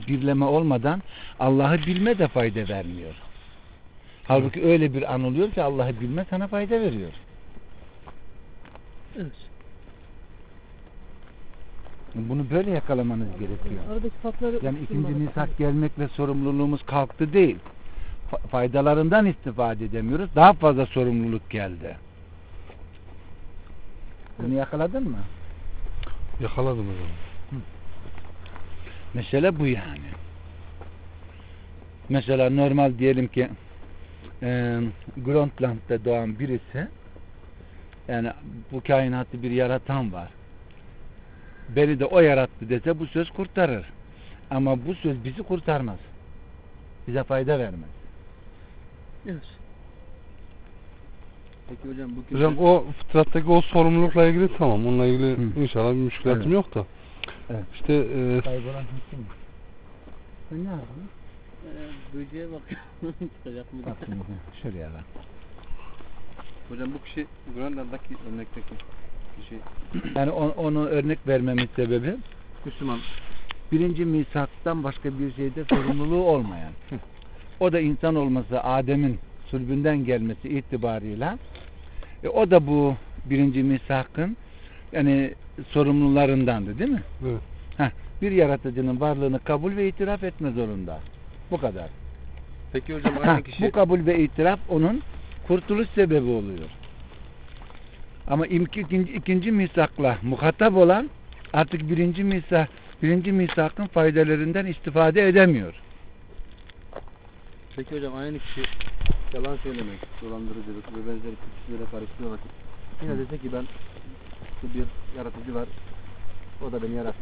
birleme olmadan Allah'ı bilme de fayda vermiyor. Halbuki öyle bir an oluyor ki Allah'ı bilme sana fayda veriyor. Evet. Bunu böyle yakalamanız gerekiyor. Aradaki farkları Yani ikinci misak gelmekle sorumluluğumuz kalktı değil. Faydalarından istifade edemiyoruz. Daha fazla sorumluluk geldi. Bunu yakaladın mı? Yakaladım hocam. Mesele bu yani. Mesela normal diyelim ki Grönland'da doğan birisi, yani bu kainatı bir yaratan var, beni de o yarattı dese bu söz kurtarır. Ama bu söz bizi kurtarmaz. Bize fayda vermez. Evet. Peki hocam bu Hocam o fıtrattaki o sorumlulukla ilgili tamam. Onunla ilgili inşallah bir müşkülatım Evet. yok da. Evet. İşte Kaybolan kim? Sen ne yaptın? Böceğe bakıyorum. Çıkacak mı? Bak şimdi şuraya bak. hocam bu kişi Grönland'daki örnekteki kişi Yani onu örnek vermemin sebebi, Müslüman. birinci misaktan başka bir şeyde sorumluluğu olmayan. O da insan olması, Adem'in sülbünden gelmesi itibarıyla o da bu birinci misakın yani sorumlularındandı, değil mi? evet. Bir yaratıcının varlığını kabul ve itiraf etme zorunda. Bu kadar. Peki hocam aynı kişi Bu kabul ve itiraf onun kurtuluş sebebi oluyor. Ama ikinci misakla muhatap olan artık birinci misakın faydalarından istifade edemiyor. Peki hocam aynı kişi yalan söylemek, dolandırıcılık ve benzeri kötülüklere karıştığı vakit yine dese ki ben bir yaratıcı var, o da beni yarattı.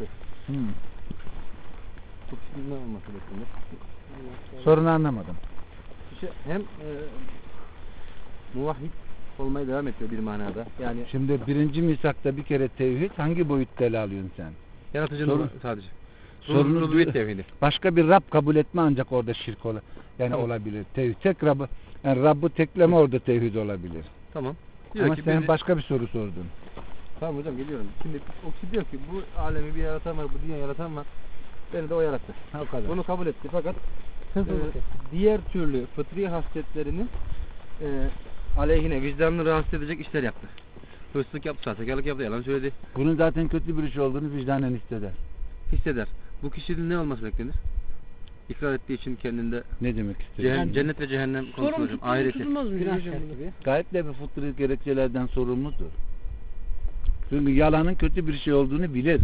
Bu kişinin ne olması beklenir? Sorunu anlamadım. Kişi hem muvahhid olmaya devam ediyor bir manada. Yani Şimdi birinci misakta bir kere tevhid hangi boyutta ele alıyorsun sen? yaratıcının Sorun- sadece. sorunu- Rububiyet tevhidi. Başka bir Rab kabul etme ancak orada şirk yani Tamam. olabilir. Tevhid tek Rab'ı, yani Rabb'ı tekleme orada tevhid olabilir. Tamam. Diyor Ama ki sen bizi- başka bir soru sordun. Tamam hocam geliyorum. Şimdi o kişi diyor ki bu alemi bir yaratan var, bu dünya yaratan var. Beni de o yarattı. Ha, o kadar. Bunu kabul etti fakat Sen e, sor bakayım. diğer türlü fıtri hasletlerini aleyhine vicdanını rahatsız edecek işler yaptı. Hırsızlık yaptı, sahtekarlık yaptı, yalan söyledi, Bunun zaten kötü bir şey olduğunu vicdanen hisseder. hisseder. Bu kişinin ne olması beklenir? İkrar ettiği için kendinde Ne demek istiyorsun? cennet ve cehennem konusunda Sorumlu hocam. Ahireti. tutulmaz mı? Günah hocam şerh bunu? gibi. Gayet de bir fıtri gerekçelerden sorumludur. Çünkü yalanın kötü bir şey olduğunu bilir.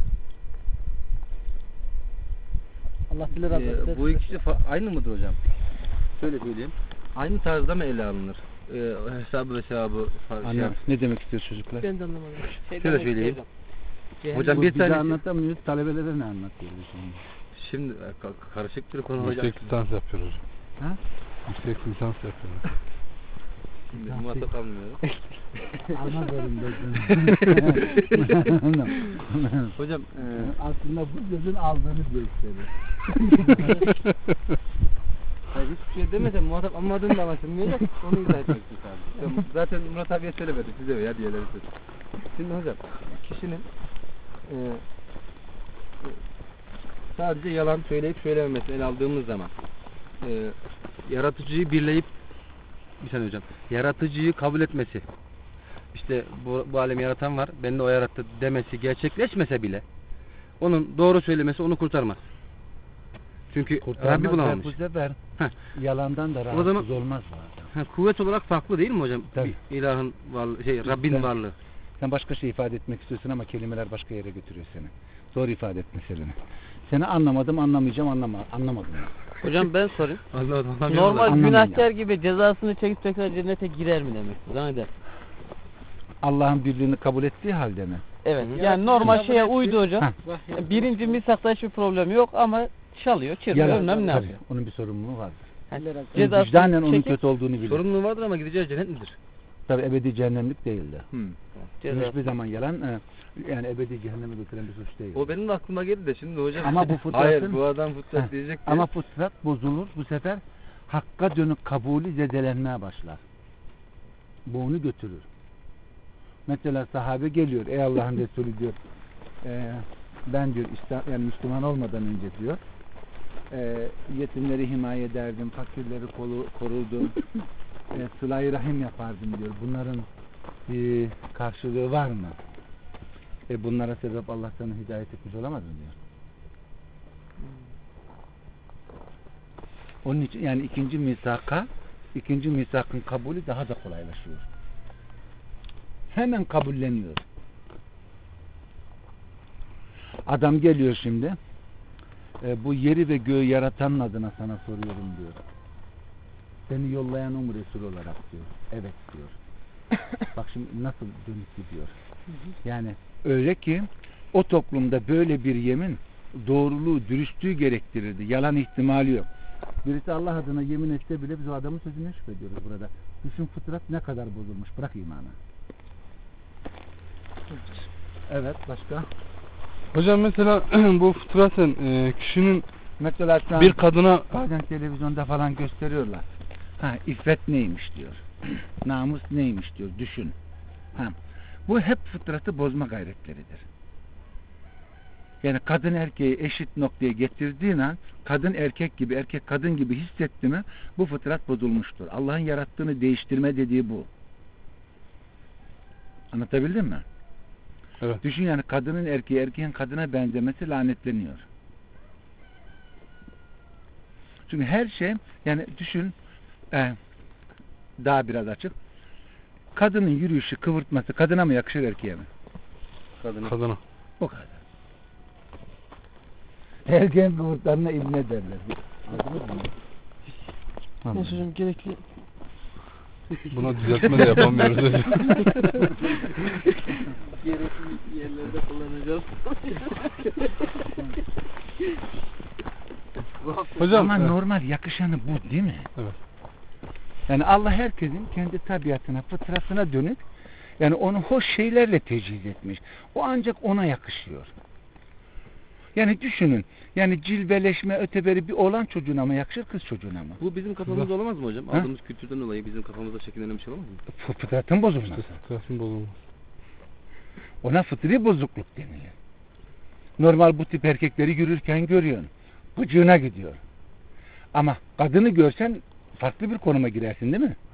Allah bilir Hazretleri. Bu ikisi aynı mıdır hocam? Şöyle söyleyeyim. Aynı tarzda mı ele alınır? Hesabı ve sevabı Anne, ne demek istiyor çocuklar? Ben de anlamadım. Şöyle söyleyeyim. Hocam Bu bir bize tane anlatamıyoruz, talebelere ne anlatıyoruz şimdi? şimdi karışık bir konu hocam. Yüksek lisans yapıyor hocam. Ha? Yüksek lisans yapıyor. Şimdi muhatap almıyorum. Almaz Hocam aslında bu sözün aldığını gösterir. hayır, hiçbir şey demesem muhatap almadığını da anlaşılmayacak. Onu izah etmek için sadece. Zaten Murat abiye söylemedim. Size veya diğerleri söz. Şimdi hocam kişinin sadece yalan söyleyip söylememesi ele aldığımız zaman yaratıcıyı birleyip bir saniye hocam. Yaratıcıyı kabul etmesi. İşte bu alemi yaratan var. Beni de o yarattı demesi gerçekleşmese bile onun doğru söylemesi onu kurtarmaz. Çünkü Rabbi bulamamış. Bu sefer Heh. yalandan da O rahatsız zaman- olmaz zaten. Kuvvet olarak farklı değil mi hocam? Tabii. Bir ilahın varlığı, Rabbin Ben- varlığı. Sen başka şey ifade etmek istiyorsun ama kelimeler başka yere götürüyor seni. Zor ifade et meseleni. Seni anlamadım, anlamayacağım, anlamadım. Hocam ben sorayım. Normal Normal Anlamıyorum günahkar ya. gibi cezasını çekip tekrar cennete girer mi demek? Zanneder. Allah'ın birliğini kabul ettiği halde mi? Evet. Hı. Yani normal Kabul şeye etti. uydu hocam. Heh. Birinci misakta hiçbir problem yok ama çalıyor, çırpıyor, Yalan, bilmem ne tabii. yapıyor. Onun bir sorumluluğu vardır. Cezasını Vicdanen onun çekip kötü olduğunu bilir. sorumluluğu vardır ama gideceği cennet midir? Tabii ebedi cehennemlik değildi. ceza. Hiçbir zaman yalan yani ebedi cehenneme götüren bir suç değil. O benim de aklıma geldi de şimdi hocam. Ama bu fıtratın- Hayır bu adam fıtrat Heh. diyecek diye. Ama fıtrat bozulur. Bu sefer hakka dönük kabulü zedelenmeye başlar. Bu onu götürür. Mesela sahabe geliyor. Ey Allah'ın Resulü diyor. Ben diyor yani Müslüman olmadan önce diyor. Yetimleri himaye ederdim, fakirleri korurdum, sıla-i rahim yapardım diyor. Bunların bir karşılığı var mı? Bunlara sebep Allah sana hidayet etmiş olamaz mı diyor. Onun için yani ikinci misakın kabulü daha da kolaylaşıyor. Hemen kabulleniyor. Adam geliyor şimdi, bu yeri ve göğü yaratanın adına sana soruyorum diyor. Seni yollayan o mu Resul olarak diyor. Evet diyor. Bak şimdi nasıl dönüp gidiyor. Yani öyle ki o toplumda böyle bir yemin doğruluğu, dürüstlüğü gerektirirdi. Yalan ihtimali yok. Birisi Allah adına yemin etse bile biz o adamın sözüne şüphediyoruz burada. Düşün fıtrat ne kadar bozulmuş. Bırak imanı. Evet, başka? Hocam mesela bu fıtraten kişinin Mesela şu an bir kadına bazen televizyonda falan gösteriyorlar. İffet neymiş diyor. Namus neymiş diyor. Düşün. Bu hep fıtratı bozma gayretleridir. Yani kadın erkeği eşit noktaya getirdiğin an kadın erkek gibi, erkek kadın gibi hissetti mi bu fıtrat bozulmuştur. Allah'ın yarattığını değiştirme dediği bu. Anlatabildim mi? evet. Düşün yani kadının erkeği, erkeğin kadına benzemesi lanetleniyor. Çünkü her şey yani düşün daha biraz açık. Kadının yürüyüşü, kıvırtması kadına mı yakışır erkeğe mi? Kadına. O kadar. Erkeğin kıvırtlarına ibne derler. Anladınız mı? Neyse hocam gerekli. Buna düzeltme de yapamıyoruz hocam. Gerekli yerlerde kullanacağız. Hocam ama normal yakışanı bu değil mi? Evet. Yani Allah herkesin kendi tabiatına, fıtratına dönük yani onu hoş şeylerle teciz etmiş. O ancak ona yakışıyor. Yani düşünün. Yani cilveleşme, öteberi bir oğlan çocuğuna mı yakışır, kız çocuğuna mı? Bu bizim kafamızda olamaz mı hocam? Aldığımız kültürden dolayı bizim kafamızda şekillenen bir şey olamaz mı? Fıtratın bozulması. Fıtratın bozulması. Ona fıtri bozukluk deniyor. Normal bu tip erkekleri yürürken görüyorsun. Bıcığına gidiyor. Ama kadını görsen farklı bir konuma girersin değil mi?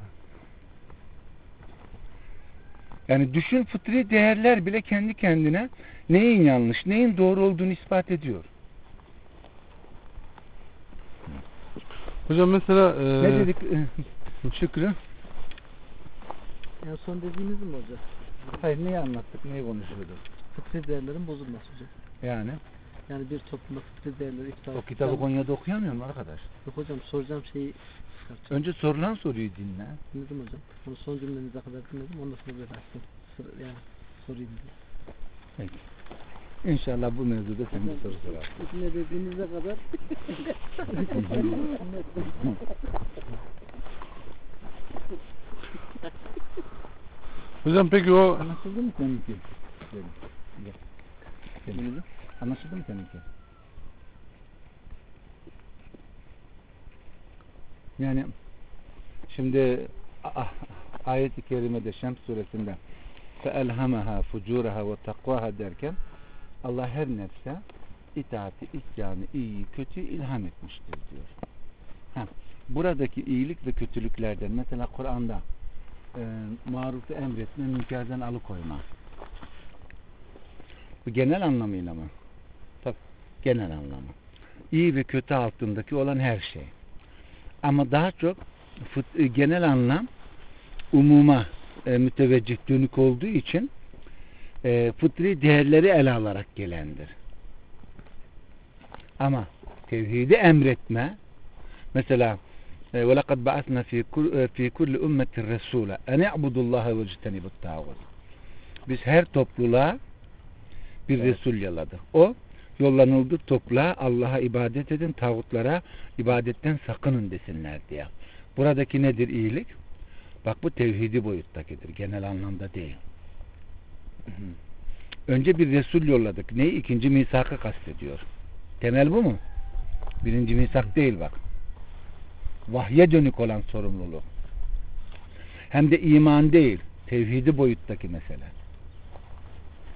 Yani düşün fıtri değerler bile kendi kendine neyin yanlış, neyin doğru olduğunu ispat ediyor. Hocam mesela ne dedik Şükrü? En son dediğiniz mi hocam? Hayır neyi anlattık, neyi konuşuyorduk? Fıtri değerlerin bozulması hocam. Yani bir toplumda fıtri değerleri iptal. o kitabı Konya'da okuyamıyor mu arkadaş? Yok hocam soracağım şeyi Önce sorulan soruyu dinle. dinledim hocam. Onu son cümlenize kadar dinledim. Ondan sonra böyle açtım. Yani sorayım diye. Peki. İnşallah bu mevzuda sen bir soru sorarsın. Ne dediğinize kadar hocam peki o Anlaşıldı mı seninki? Gel. Anlaşıldı mı seninki? Yani şimdi ayet-i kerimede Şems suresinde فَاَلْهَمَهَا فُجُورَهَا وَتَقْوَاهَا derken Allah her nefse itaati, isyanı, iyiyi, kötüyü ilham etmiştir diyor. Buradaki iyilik ve kötülüklerden mesela Kur'an'da marufu emretme, münkerden alıkoyma. Bu genel anlamıyla mı? Tabii genel anlamı. İyi ve kötü altındaki olan her şey. Ama daha çok genel anlam umuma müteveccih dönük olduğu için fıtri değerleri ele alarak gelendir. Ama tevhidi emretme mesela وَلَقَدْ بَعَثْنَا فِي كُلِّ اُمَّةٍ رَسُولًا اَنْ اَعْبُدُ اللّٰهَ وَاجْتَنِبُ الطَّاغُوتَ. Biz her topluluğa bir Resul yolladık. O yollanıldı topluluğa Allah'a ibadet edin, tağutlara ibadetten sakının desinler diye. Buradaki nedir iyilik? Bak bu tevhidi boyuttakidir. Genel anlamda değil. Önce bir Resul yolladık. Neyi? İkinci misakı kastediyor. Temel bu mu? Birinci misak değil bak. Vahye dönük olan sorumluluk. Hem de iman değil. Tevhidi boyuttaki mesele.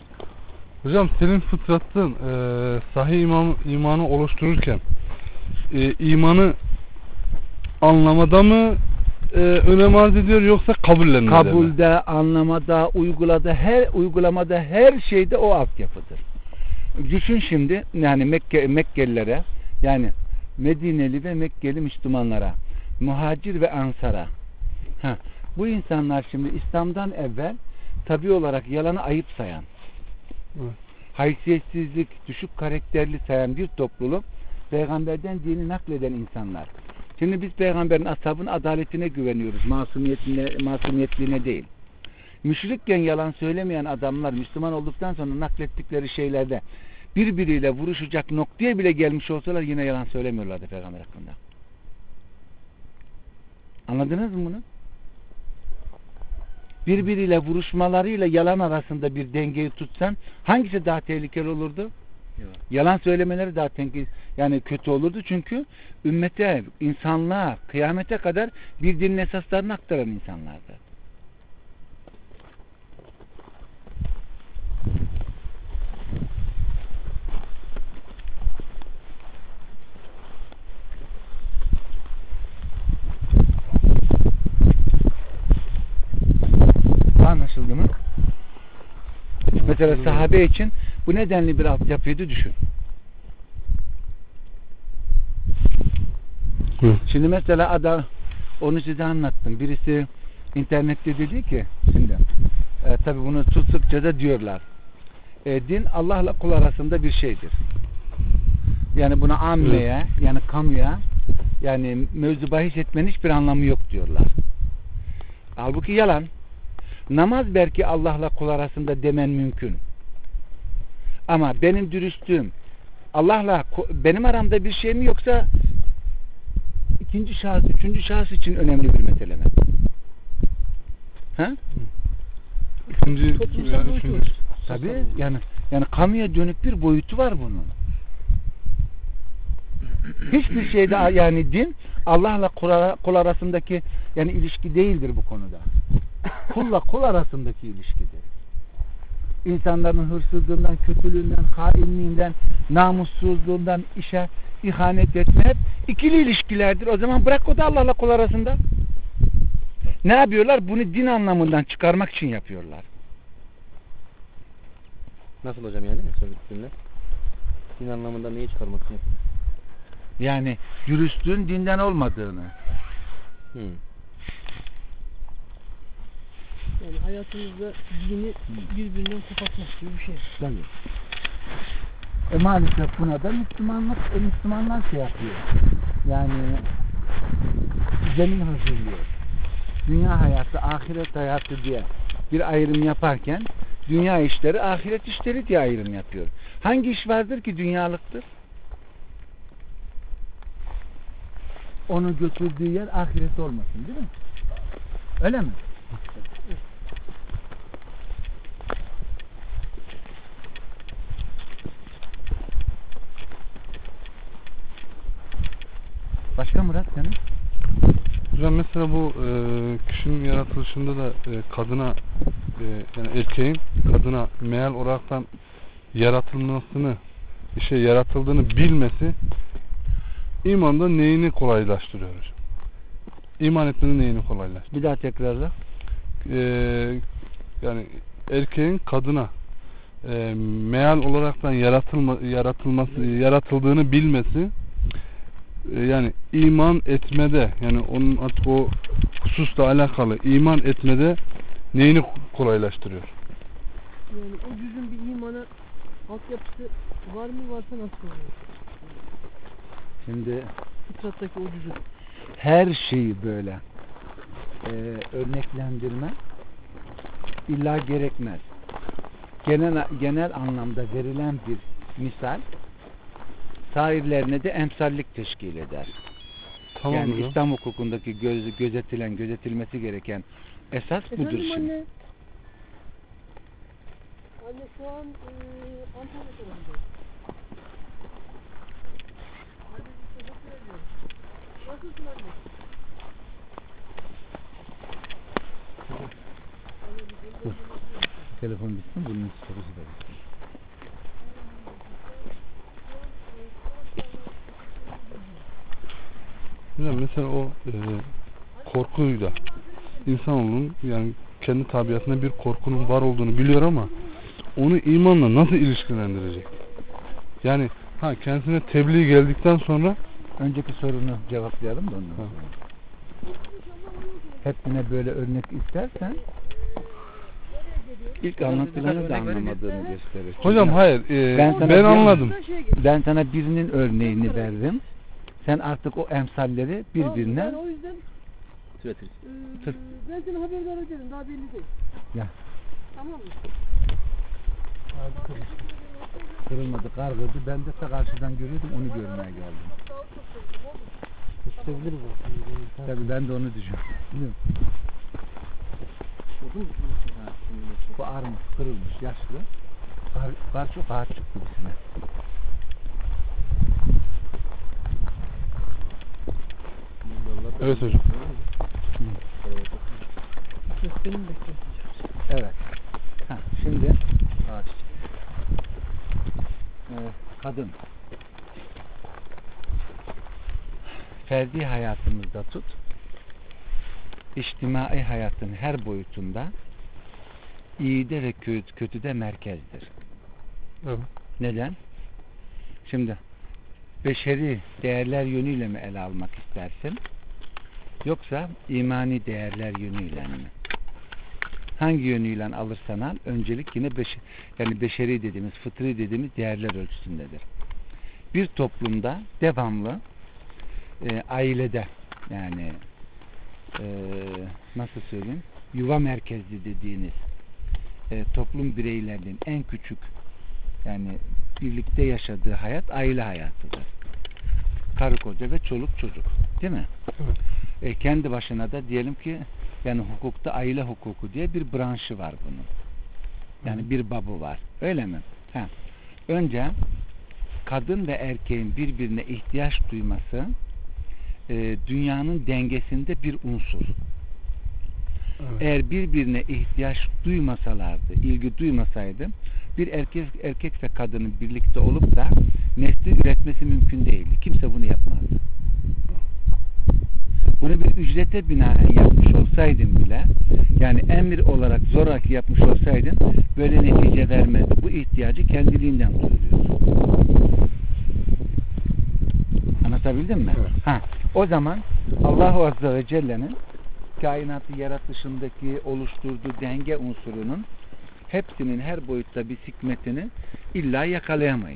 hocam senin fıtratın sahih imanı oluştururken imanı anlamada mı önem arz ediyor yoksa kabullenmede mi? Kabulde, anlamada, uygulamada her şeyde o altyapıdır. Düşün şimdi yani Mekkelilere, yani Medineli ve Mekkeli Müslümanlara, muhacir ve ansara. Bu insanlar şimdi İslam'dan evvel tabi olarak yalanı ayıp sayan, haysiyetsizlik, düşük karakterli sayan bir topluluk, peygamberden dini nakleden insanlar. Şimdi biz peygamberin ashabının adaletine güveniyoruz, masumiyetliğine değil. Müşrikken yalan söylemeyen adamlar Müslüman olduktan sonra naklettikleri şeylerde birbiriyle vuruşacak noktaya bile gelmiş olsalar yine yalan söylemiyorlardı peygamber hakkında. Anladınız mı bunu? Birbiriyle vuruşmalarıyla yalan arasında bir dengeyi tutsan hangisi daha tehlikeli olurdu? Yok. Yalan söylemeleri daha tehlikeli, yani kötü olurdu çünkü ümmete, insanlığa, kıyamete kadar bir dinin esaslarını aktaran insanlardı. Anlaşıldı mı? Mesela sahabe için bu nedenli bir altyapıydı, düşün. Şimdi mesela adam, onu size anlattım. Birisi internette dedi ki, şimdi tabi bunu tuttukça da diyorlar. Din Allah'la kul arasında bir şeydir. Yani buna ammeye, yani kamuya, yani mevzu bahis etmenin hiçbir anlamı yok diyorlar. Halbuki yalan. Namaz belki Allah'la kul arasında demen mümkün. Ama benim dürüstlüğüm Allah'la benim aramda bir şey mi, yoksa ikinci şahıs, üçüncü şahıs için önemli bir mesele mi? Ha? İkinci, Toplumsal boyutu var. Tabii yani kamuya dönük bir boyutu var bunun. Hiçbir şeyde yani din Allah'la kul arasındaki yani ilişki değildir bu konuda. Kulla kul arasındaki ilişkidir. İnsanların hırsızlığından, kötülüğünden, hainliğinden, namussuzluğundan, işe ihanet etme hep ikili ilişkilerdir. O zaman bırak o da Allah'la kul arasında. Ne yapıyorlar? Bunu din anlamından çıkarmak için yapıyorlar. Nasıl hocam yani? Söylediklerinde. Din anlamında neyi çıkarmak için yapıyor? Yani dürüstlüğün dinden olmadığını. Yani hayatımızda dini birbirinden kopartmak gibi bir şey. Tabii. Maalesef buna da Müslümanlar şey yapıyor. Yani zemin hazırlıyor. Dünya hayatı, ahiret hayatı diye bir ayrım yaparken dünya işleri, ahiret işleri diye ayrım yapıyor. Hangi iş vardır ki dünyalıktır? Onu götürdüğü yer ahiret olmasın, değil mi? Öyle mi? Başka Murat senin? Hocam mesela bu kişinin yaratılışında da kadına yani erkeğin kadına meal olaraktan yaratıldığını bilmesi imanda neyini kolaylaştırıyor hocam? İman etmenin neyini kolaylaştırıyor? Bir daha tekrarla. Yani erkeğin kadına meal olaraktan yaratıldığını bilmesi yani iman etmede, yani onun artık o hususla alakalı iman etmede neyini kolaylaştırıyor? Yani o cüzün bir imana altyapısı var mı, varsa nasıl oluyor? Şimdi Fıtrattaki o cüzün. her şeyi böyle örneklendirme illa gerekmez. Genel anlamda verilen bir misal sairlerine de emsallik teşkil eder. Tamam yani hocam. İslam hukukundaki gözetilmesi gereken esas budur Efendim şimdi. anne? Anne şu an Antalya tarafındayım. Anne bir teşekkür ediyorum. Nasılsın anne? Dur. Telefon bitsin, bunun sorusu da bitsin. Hocam mesela o korkuyla insanoğlunun yani kendi tabiatında bir korkunun var olduğunu biliyor ama onu imanla nasıl ilişkilendirecek? Yani kendisine tebliğ geldikten sonra Önceki sorunu cevaplayalım da ondan sonra. Hepsine böyle örnek istersen ilk anlatılanı da anlamadığını gösterir. hocam Çünkü hayır ben anladım. ben sana birinin örneğini verdim. Sen artık o emsalleri birbirine Ben o yüzden Türetiriz. ben seni haberdar ederim. Daha belli değil. ya Tamam mı? kırılmadı, kargırdı. Ben de ta karşıdan görüyordum, onu görmeye geldim. Sevilir bu. Tabii ben de onu düşünüyorum. Bu armut kırılmış, yaşlı. Kar çok ağaç çıktı içine. Evet hocam. Benim bekliyorum. Evet. Şimdi kadın ferdi hayatımızda tut, içtimai hayatın her boyutunda iyide ve kötüde merkezdir. Evet. Neden? Şimdi beşeri değerler yönüyle mi ele almak istersin? Yoksa imani değerler yönüyle mi? Hangi yönüyle alırsan al, öncelik yine yani beşeri dediğimiz, fıtri dediğimiz değerler ölçüsündedir. Bir toplumda devamlı ailede yani nasıl söyleyeyim, yuva merkezli dediğiniz toplum bireylerinin en küçük yani birlikte yaşadığı hayat aile hayatıdır. Karı koca ve çoluk çocuk, değil mi? Evet. Kendi başına da diyelim ki yani hukukta aile hukuku diye bir branşı var bunun. Yani bir babı var. Öyle mi? Önce kadın ve erkeğin birbirine ihtiyaç duyması dünyanın dengesinde bir unsur. Evet. Eğer birbirine ihtiyaç duymasalardı, ilgi duymasaydı bir erkek ve kadının birlikte olup da nesli üretmesi mümkün değildi. Kimse bunu yapmazdı. Bunu bir ücrete binaen yapmış olsaydın bile yani emir olarak zoraki yapmış olsaydın böyle netice vermezdi. Bu ihtiyacı kendiliğinden duyuruyor. Anlatabildim mi? Evet. O zaman Allahu Azze ve Celle'nin kainatı yaratışındaki oluşturduğu denge unsurunun hepsinin her boyutta bir hikmetini illa yakalayamayız.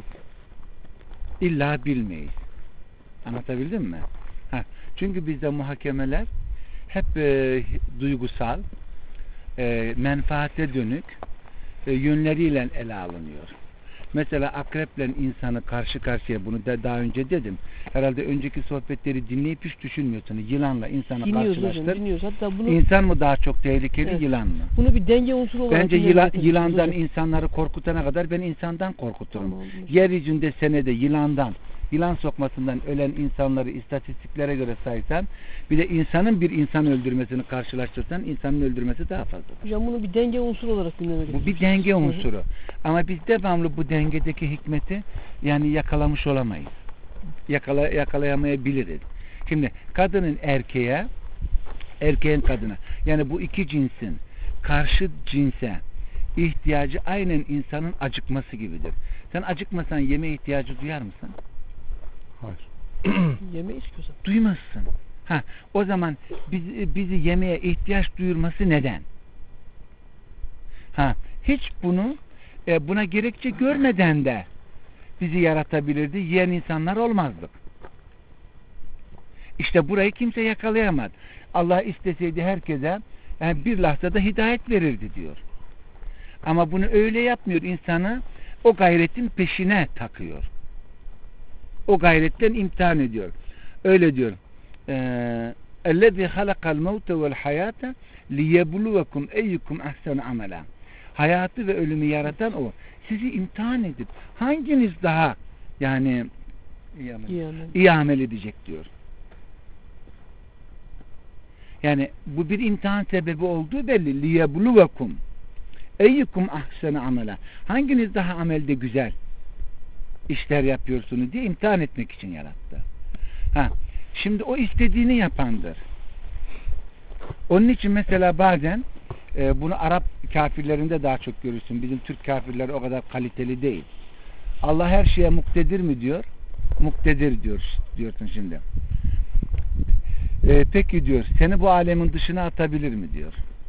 İlla bilmeyiz. Anlatabildim mi? Çünkü bizde muhakemeler hep duygusal, menfaate dönük yönleriyle ele alınıyor. Mesela akreple insanı karşı karşıya, bunu da daha önce dedim. Herhalde önceki sohbetleri dinleyip hiç düşünmüyorsunuz. Yılanla insanı karşılaştır. Dinliyoruz. Hatta bunu, İnsan mı daha çok tehlikeli, evet, yılan mı? bunu bir denge unsuru olarak Bence dinlemek yılandan hocam. insanları korkutana kadar ben insandan korkuturum. Tamam. Yeryüzünde senede yılan sokmasından ölen insanları istatistiklere göre saysan, bir de insanın bir insan öldürmesini karşılaştırsan, insanın öldürmesi daha fazla. Hocam bunu bir denge unsuru olarak dinlemek. Bu bir denge unsuru. Ama biz devamlı bu dengedeki hikmeti yani yakalamış olamayız. Yakalayamayabiliriz. Şimdi kadının erkeğe, erkeğin kadına, yani bu iki cinsin karşı cinse ihtiyacı aynen insanın acıkması gibidir. Sen acıkmasan yeme ihtiyacı duyar mısın? Hayır. Yemeyiz ki hocam. Duymazsın. O zaman bizi yemeye ihtiyaç duyurması neden? Hiç buna gerekçe görmeden de bizi yaratabilirdi. Yiyen insanlar olmazdık. İşte burayı kimse yakalayamaz. Allah isteseydi herkese yani bir lahzada hidayet verirdi diyor. Ama bunu öyle yapmıyor. İnsanı o gayretin peşine takıyor. O gayretten imtihan ediyor. Öyle diyor. اَلَّذِي خَلَقَ الْمَوْتَ وَالْحَيَاةَ لِيَبْلُوَكُمْ اَيُّكُمْ اَحْسَنُ عَمَلًا. Hayatı ve ölümü yaratan o. Sizi imtihan edip hanginiz daha yani iyi amel edecek diyor. Yani bu bir imtihan sebebi olduğu belli. لِيَبْلُوَكُمْ eyyukum ahsenu amela. Hanginiz daha amelde güzel işler yapıyorsunuz diye imtihan etmek için yarattı. Şimdi o istediğini yapandır. Onun için mesela bazen bunu Arap kafirlerinde daha çok görürsün. Bizim Türk kafirleri o kadar kaliteli değil. Allah her şeye muktedir mi diyor? Muktedir diyorsun şimdi. Peki diyor, seni bu alemin dışına atabilir mi diyor.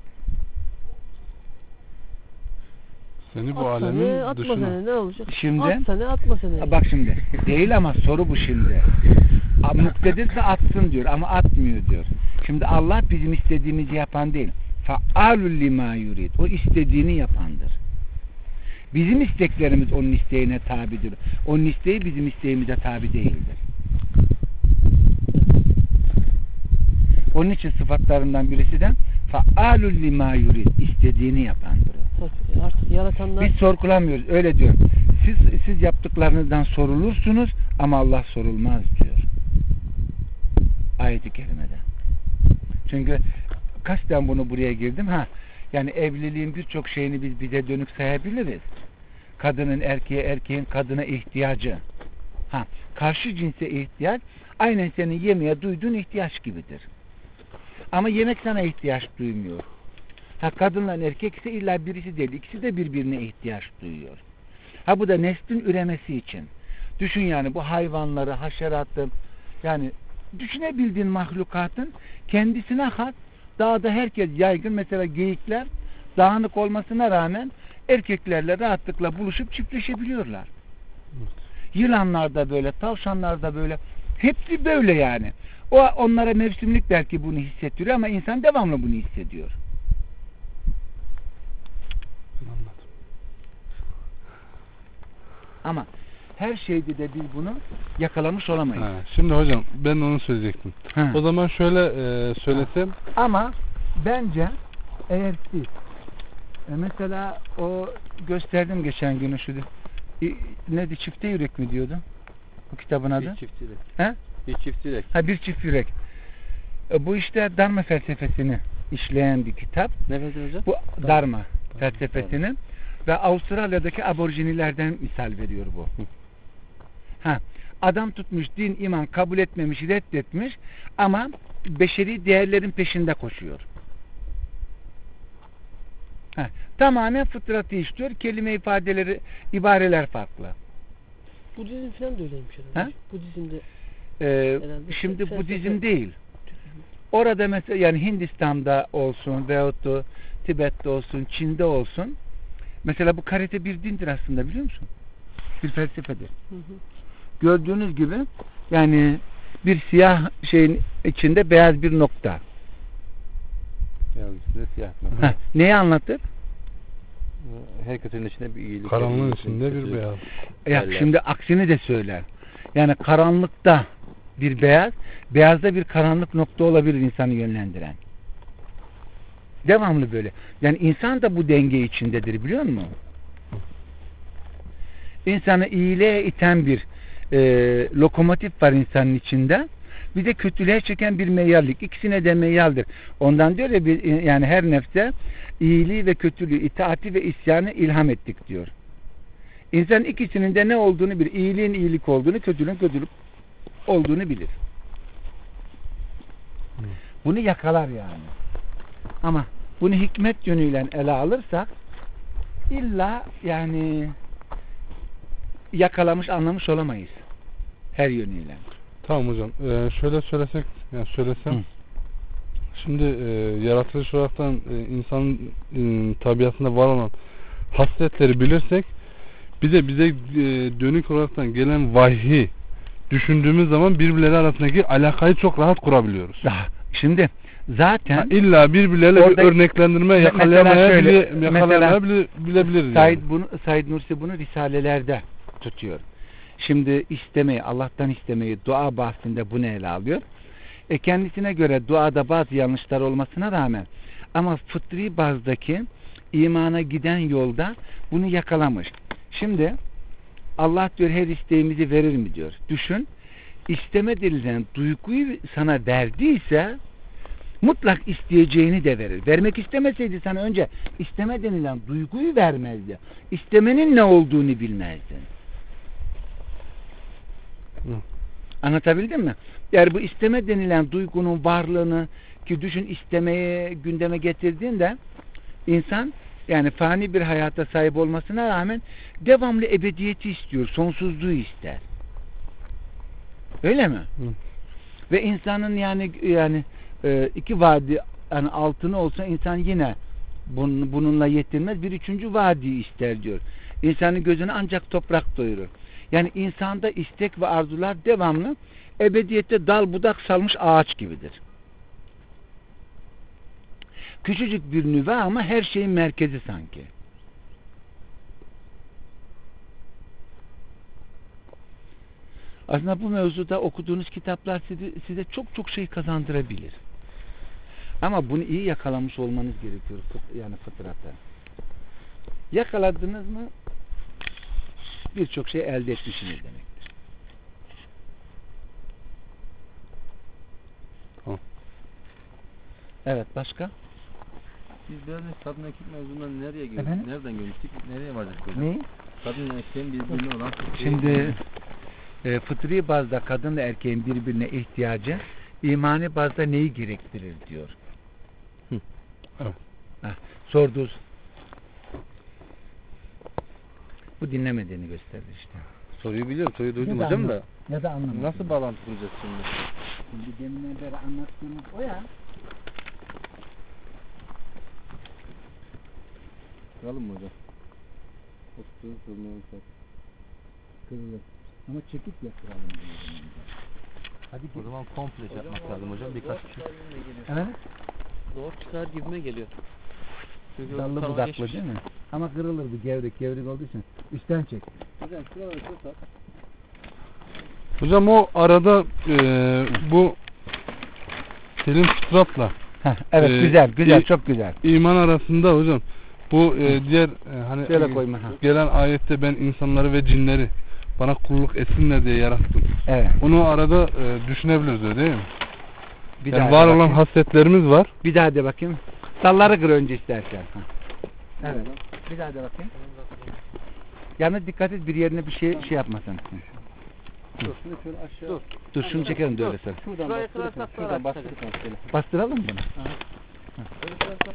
Seni bu At alemin seni, atma dışına. seni, ne olacak? Şimdi At seni, atma seni. bak şimdi değil ama soru bu şimdi. Muktedirse atsın diyor ama atmıyor diyor. Şimdi Allah bizim istediğimizi yapan değil. Fa'alul lima yurid. O istediğini yapandır. Bizim isteklerimiz onun isteğine tabidir. Onun isteği bizim isteğimize tabi değildir. Onun için sıfatlarından birisi de fa'alul lima yurid. İstediğini yapandır o. Tabii, artık yaratanlar Biz sorgulamıyoruz. Öyle diyor. Siz yaptıklarınızdan sorulursunuz ama Allah sorulmaz diyor. Ayet-i kerimede. Çünkü kasten bunu buraya girdim. Yani evliliğin birçok şeyini biz bize dönük sayabiliriz. Kadının erkeğe, erkeğin kadına ihtiyacı. Karşı cinse ihtiyaç aynen senin yemeğe duyduğun ihtiyaç gibidir. Ama yemek sana ihtiyaç duymuyor. Kadınla erkek ise illa birisi değil. İkisi de birbirine ihtiyaç duyuyor. Bu da neslin üremesi için. Düşün yani bu hayvanları, haşeratı, yani düşünebildiğin mahlukatın kendisine has, dağda herkes yaygın. Mesela geyikler dağınık olmasına rağmen erkeklerle rahatlıkla buluşup çiftleşebiliyorlar. Yılanlar da böyle, tavşanlar da böyle. Hepsi böyle yani. Onlara mevsimlik belki bunu hissettiriyor ama insan devamlı bunu hissediyor. Anladım. Ama her şeyde de biz bunu yakalamış olamayız. Şimdi hocam ben onu söyleyecektim. O zaman şöyle söylesem. Ama bence eğer siz mesela o gösterdim geçen günü neydi, çifte yürek mi diyordu? Bu kitabın adı? Bir çift yürek. He? Bir çift yürek. Bir çift yürek. Bu işte Dharma felsefesini işleyen bir kitap. Ne dedin hocam? Bu Dharma felsefesini ve Avustralya'daki aborjinilerden misal veriyor bu. Adam tutmuş din, iman kabul etmemiş, reddetmiş ama beşeri değerlerin peşinde koşuyor. Tamamen fıtratı işliyor. Kelime ifadeleri, ibareler farklı. Budizm falan da öyleymiş herhalde. Budizm'de Şimdi Budizm değil. Orada mesela yani Hindistan'da olsun veyahut da Tibet'te olsun, Çin'de olsun. Mesela bu karate bir dindir aslında, biliyor musun? Bir felsefedir. Gördüğünüz gibi yani bir siyah şeyin içinde beyaz bir nokta. Beyaz üstünde siyah. Neyi anlatır? Herkesin içinde bir iyilik. Karanlığın içinde bir beyaz. Şimdi aksini de söyler. Yani karanlıkta bir beyaz, beyazda bir karanlık nokta olabilir insanı yönlendiren. Devamlı böyle. Yani insan da bu denge içindedir, biliyor musun? İnsanı iyiliğe iten bir lokomotif var insanın içinde. Bir de kötülüğe çeken bir meyyallik. İkisine de meyyaldir. Ondan diyor ya, yani her nefse iyiliği ve kötülüğü, itaati ve isyanı ilham ettik diyor. İnsan ikisinin de ne olduğunu bilir. İyiliğin iyilik olduğunu, kötülüğün kötülük olduğunu bilir. Bunu yakalar yani. Ama bunu hikmet yönüyle ele alırsak illa yani yakalamış, anlamış olamayız. Her yönüyle. Tamam hocam. Şöyle söylesek, yani söylesem. Şimdi yaratılış olaraktan insanın tabiatında var olan hasletleri bilirsek, bir de bize dönük olaraktan gelen vahyi düşündüğümüz zaman birbirleri arasındaki alakayı çok rahat kurabiliyoruz. Şimdi zaten illa birbirleriyle bir örneklendirme yakalayamayabiliriz. Said Nursi bunu risalelerde tutuyor. Şimdi istemeyi, Allah'tan istemeyi dua bahsinde bunu ele alıyor. Kendisine göre duada bazı yanlışlar olmasına rağmen ama fıtri bazdaki imana giden yolda bunu yakalamış. Şimdi Allah diyor her isteğimizi verir mi diyor. Düşün, isteme denilen duyguyu sana verdiyse mutlak isteyeceğini de verir. Vermek istemeseydi sana önce isteme denilen duyguyu vermezdi. İstemenin ne olduğunu bilmezdin. Anlatabildim mi? Yani bu isteme denilen duygunun varlığını ki düşün, istemeyi gündeme getirdiğinde insan yani fani bir hayata sahip olmasına rağmen devamlı ebediyeti istiyor, sonsuzluğu ister. Öyle mi? Hı. Ve insanın yani iki vadi yani altını olsa insan yine bununla yetinmez. Bir üçüncü vadi ister diyor. İnsanın gözünü ancak toprak doyurur. Yani insanda istek ve arzular devamlı ebediyette dal budak salmış ağaç gibidir. Küçücük bir nüve ama her şeyin merkezi sanki. Aslında bu mevzuda okuduğunuz kitaplar size çok şey kazandırabilir. Ama bunu iyi yakalamış olmanız gerekiyor. Yani fıtrata. Yakaladınız mı birçok şey elde etmişsiniz demektir. Tamam. Evet, başka? Biz biraz önce kadın erkek mevzundan nereye geldik? Efendim? Nereden gelmiştik? Nereye varacak hocam? Ne? Kadın erkeğin birbirine olan Şimdi fıtri bazda kadınla erkeğin birbirine ihtiyacı imani bazda neyi gerektirir diyor. Evet. Sorduğu bu dinlemediğini gösterdi işte. Soruyu biliyorum. Soruyu duydum Ya da hocam da. Ya da anlamadım. nasıl bağlantı kuracağız şimdi? Şimdi deminden beri anlattığımız o ya. Kıralım mı hocam? Kırılmıyor. Kırılır. Ama çekip yatıralım. Hadi O zaman komple şey yapmak lazım hocam. Birkaç şey. Evet. Zor çıkar gibime geliyor. Çünkü o Dallı tarafa budaklı geçmiş. değil mi? Ama kırılır bu gevrek olduğu için. Üstten çek. Hocam şuraları kırsak. Hocam o arada bu selim fıtratla Evet, güzel, iyi- çok güzel. iman arasında hocam bu diğer hani Şöyle koyma. gelen ayette ben insanları ve cinleri bana kulluk etsinler diye yarattım. Evet. Onu arada düşünebiliriz öyle değil mi? Bir Yani daha var de olan bakayım. hasletlerimiz var. Bir daha de bakayım. Dalları kır önce istersen. Evet. Bir daha de bakayım. Yalnız dikkat et bir yerine bir şey yapmasın. Dur şunu şöyle aşağı. Dur şunu çekelim de öyle sen. Şuradan Şuraya bastırırsan. kırarsak Şuradan daha bastırırsan şöyle. Bastıralım bunu. Böyle kırarsak